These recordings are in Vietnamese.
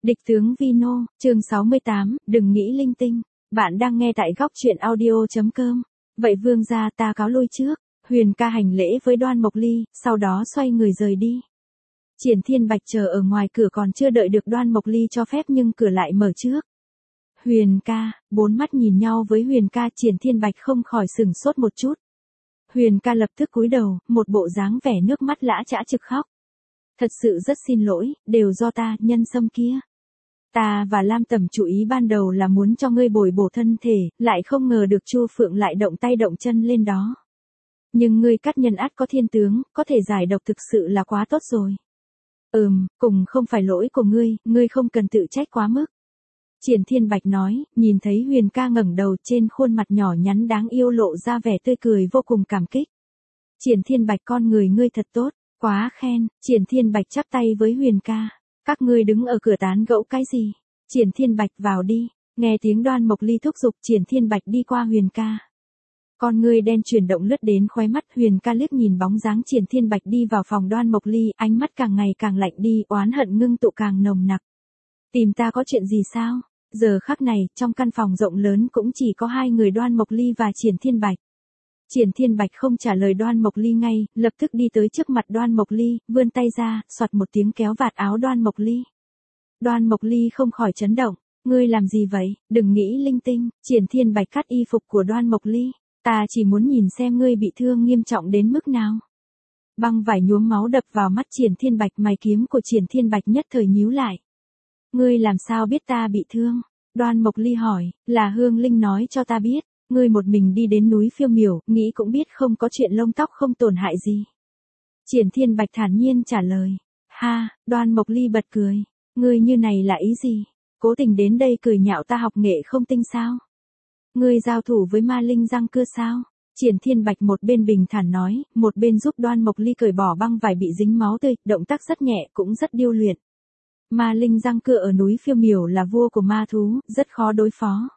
Địch tướng Vino, chương 68, đừng nghĩ linh tinh. Bạn đang nghe tại góc truyện audio.com. Vậy vương gia, ta cáo lui trước. Huyền ca hành lễ với Đoan Mộc Ly, sau đó xoay người rời đi. Triển Thiên Bạch chờ ở ngoài cửa còn chưa đợi được Đoan Mộc Ly cho phép nhưng cửa lại mở trước. Huyền ca, bốn mắt nhìn nhau với Huyền ca, Triển Thiên Bạch không khỏi sửng sốt một chút. Huyền ca lập tức cúi đầu, một bộ dáng vẻ nước mắt lã chã trực khóc. Thật sự rất xin lỗi, đều do ta, nhân sâm kia. Ta và Lam Tẩm chủ ý ban đầu là muốn cho ngươi bồi bổ thân thể, lại không ngờ được Chu Phượng lại động tay động chân lên đó. Nhưng ngươi cắt nhân ắt có thiên tướng, có thể giải độc thực sự là quá tốt rồi. Cùng không phải lỗi của ngươi không cần tự trách quá mức. Triển Thiên Bạch nói, nhìn thấy Huyền ca ngẩng đầu, trên khuôn mặt nhỏ nhắn đáng yêu lộ ra vẻ tươi cười vô cùng cảm kích. Triển Thiên Bạch, con người ngươi thật tốt, quá khen. Triển Thiên Bạch chắp tay với Huyền ca. Các ngươi đứng ở cửa tán gẫu cái gì? Triển Thiên Bạch, vào đi. Nghe tiếng Đoan Mộc Ly thúc giục, Triển Thiên Bạch đi qua Huyền ca. Con ngươi đen chuyển động lướt đến khóe mắt, Huyền ca liếc nhìn bóng dáng Triển Thiên Bạch đi vào phòng Đoan Mộc Ly, ánh mắt càng ngày càng lạnh đi, oán hận ngưng tụ càng nồng nặc. Tìm ta có chuyện gì sao? Giờ khắc này, trong căn phòng rộng lớn cũng chỉ có hai người Đoan Mộc Ly và Triển Thiên Bạch. Triển Thiên Bạch không trả lời Đoan Mộc Ly ngay, lập tức đi tới trước mặt Đoan Mộc Ly, vươn tay ra, xoạt một tiếng kéo vạt áo Đoan Mộc Ly. Đoan Mộc Ly không khỏi chấn động, ngươi làm gì vậy, đừng nghĩ linh tinh. Triển Thiên Bạch cắt y phục của Đoan Mộc Ly, ta chỉ muốn nhìn xem ngươi bị thương nghiêm trọng đến mức nào. Băng vải nhuốm máu đập vào mắt Triển Thiên Bạch, mày kiếm của Triển Thiên Bạch nhất thời nhíu lại. Ngươi làm sao biết ta bị thương? Đoan Mộc Ly hỏi, là Hương Linh nói cho ta biết. Ngươi một mình đi đến núi Phiêu Miểu, nghĩ cũng biết không có chuyện lông tóc không tổn hại gì. Triển Thiên Bạch thản nhiên trả lời. Ha, Đoan Mộc Ly bật cười. Ngươi như này là ý gì? Cố tình đến đây cười nhạo ta học nghệ không tinh sao? Ngươi giao thủ với ma linh răng cưa sao? Triển Thiên Bạch một bên bình thản nói, một bên giúp Đoan Mộc Ly cởi bỏ băng vải bị dính máu tươi, động tác rất nhẹ cũng rất điêu luyện. Ma linh răng cưa ở núi Phiêu Miểu là vua của ma thú, rất khó đối phó.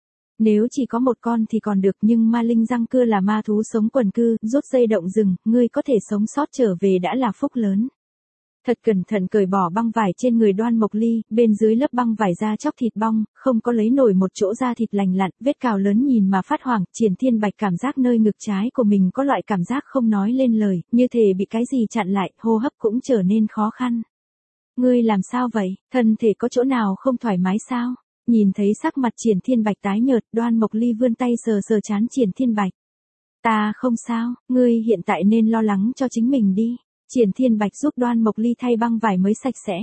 Nếu chỉ có một con thì còn được, nhưng ma linh răng cưa là ma thú sống quần cư, rút dây động rừng, ngươi có thể sống sót trở về đã là phúc lớn. Thật cẩn thận cởi bỏ băng vải trên người Đoan Mộc Ly, bên dưới lớp băng vải da chóc thịt bong, không có lấy nổi một chỗ da thịt lành lặn, vết cào lớn nhìn mà phát hoảng. Triển Thiên Bạch cảm giác nơi ngực trái của mình có loại cảm giác không nói lên lời, như thể bị cái gì chặn lại, hô hấp cũng trở nên khó khăn. Ngươi làm sao vậy, thân thể có chỗ nào không thoải mái sao? Nhìn thấy sắc mặt Triển Thiên Bạch tái nhợt, Đoan Mộc Ly vươn tay sờ sờ trán Triển Thiên Bạch. Ta không sao, ngươi hiện tại nên lo lắng cho chính mình đi. Triển Thiên Bạch giúp Đoan Mộc Ly thay băng vải mới sạch sẽ.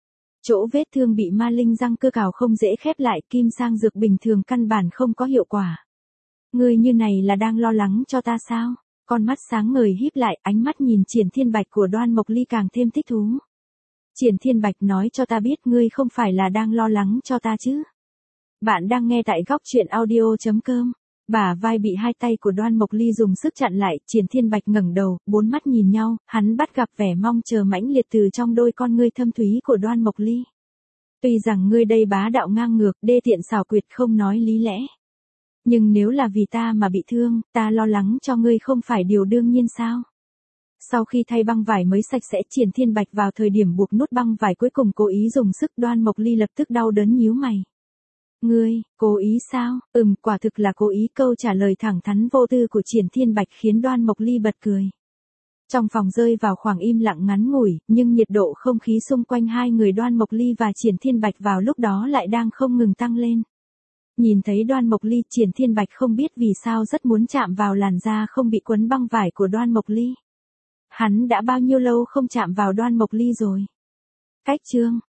Chỗ vết thương bị ma linh răng cưa cào không dễ khép lại, kim sang dược bình thường căn bản không có hiệu quả. Ngươi như này là đang lo lắng cho ta sao? Con mắt sáng ngời híp lại, ánh mắt nhìn Triển Thiên Bạch của Đoan Mộc Ly càng thêm thích thú. Triển Thiên Bạch, nói cho ta biết ngươi không phải là đang lo lắng cho ta chứ? Bạn đang nghe tại góc truyện audio.com. Bả vai bị hai tay của Đoan Mộc Ly dùng sức chặn lại, Triển Thiên Bạch ngẩng đầu, bốn mắt nhìn nhau, hắn bắt gặp vẻ mong chờ mãnh liệt từ trong đôi con ngươi thâm thúy của Đoan Mộc Ly. Tuy rằng ngươi đây bá đạo ngang ngược, đê tiện xảo quyệt không nói lý lẽ. Nhưng nếu là vì ta mà bị thương, ta lo lắng cho ngươi không phải điều đương nhiên sao? Sau khi thay băng vải mới sạch sẽ, Triển Thiên Bạch vào thời điểm buộc nút băng vải cuối cùng cố ý dùng sức, Đoan Mộc Ly lập tức đau đớn nhíu mày. Ngươi, cố ý sao? Quả thực là cố ý. Câu trả lời thẳng thắn vô tư của Triển Thiên Bạch khiến Đoan Mộc Ly bật cười. Trong phòng rơi vào khoảng im lặng ngắn ngủi, nhưng nhiệt độ không khí xung quanh hai người Đoan Mộc Ly và Triển Thiên Bạch vào lúc đó lại đang không ngừng tăng lên. Nhìn thấy Đoan Mộc Ly, Triển Thiên Bạch không biết vì sao rất muốn chạm vào làn da không bị quấn băng vải của Đoan Mộc Ly. Hắn đã bao nhiêu lâu không chạm vào Đoan Mộc Ly rồi? Cách chương